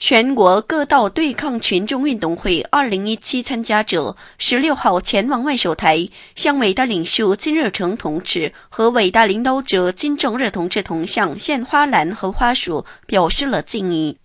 全国各道对抗群众运动会2017参加者16号前往万寿台，向伟大领袖金日成同志和伟大领导者金正日同志铜像献花篮和花束，表示了敬意。